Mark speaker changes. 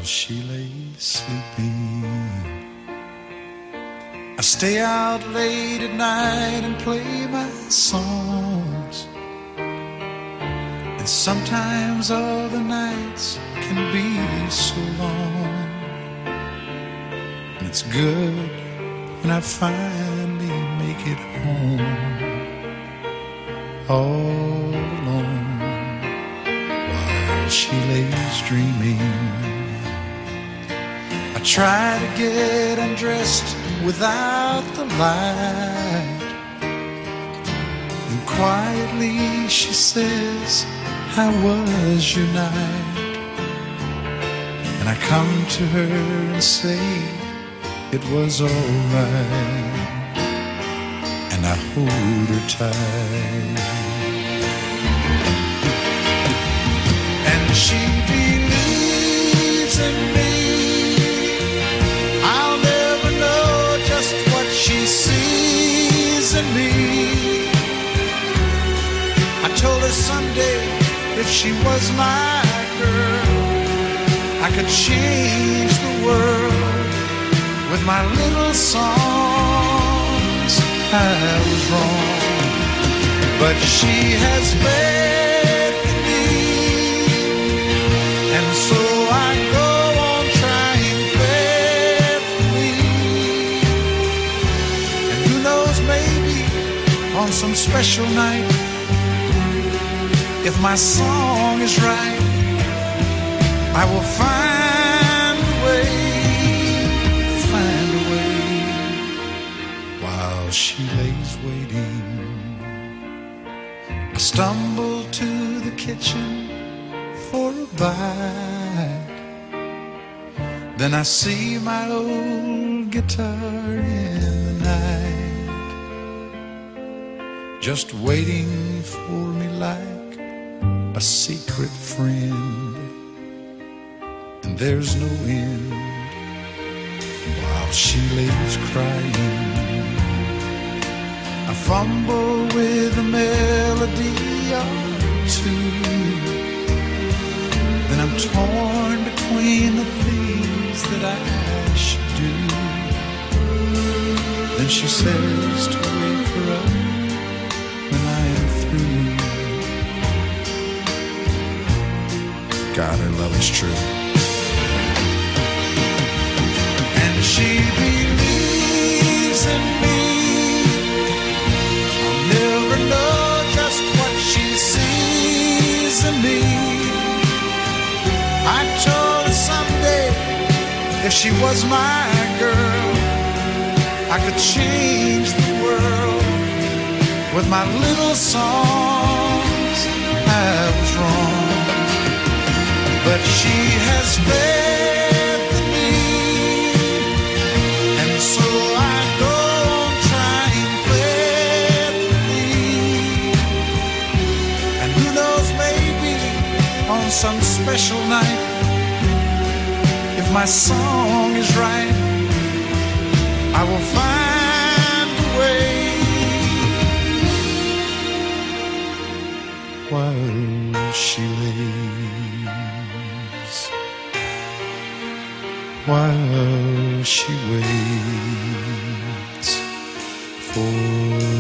Speaker 1: while she lays sleeping. I stay out late at night and play my songs, and sometimes all the nights can be so long. And it's good when I finally make it home, all alone, while she lays dreaming. I try to get undressed without the light, and quietly she says, "How was your night?" And I come to her and say, "It was all right," and I hold her tight. And she believes in me. I'll never know just what she sees in me. I told her someday if she was my girl, I could change the world with my little songs. I was wrong, but she has faith in me, and so I go on trying faithfully. And who knows, maybe on some special night, if my song is right, I will find a way, while she lays waiting. I stumble to the kitchen for a bite, then I see my old guitar in the night, just waiting for me like a secret friend. And there's no end while she lays crying. I fumble with a melody or two, then I'm torn between the things that I should do. Then she says to wake her up when I am through. God, her love is true. And she believes in me. I'll never know just what she sees in me. I told her someday if she was my girl, I could change the world with my little songs. I was wrong, but she has faith in me, and so I go on trying faithfully. And who knows, maybe on some special night, if my song is right, I will find a way, while she lays, while she waits for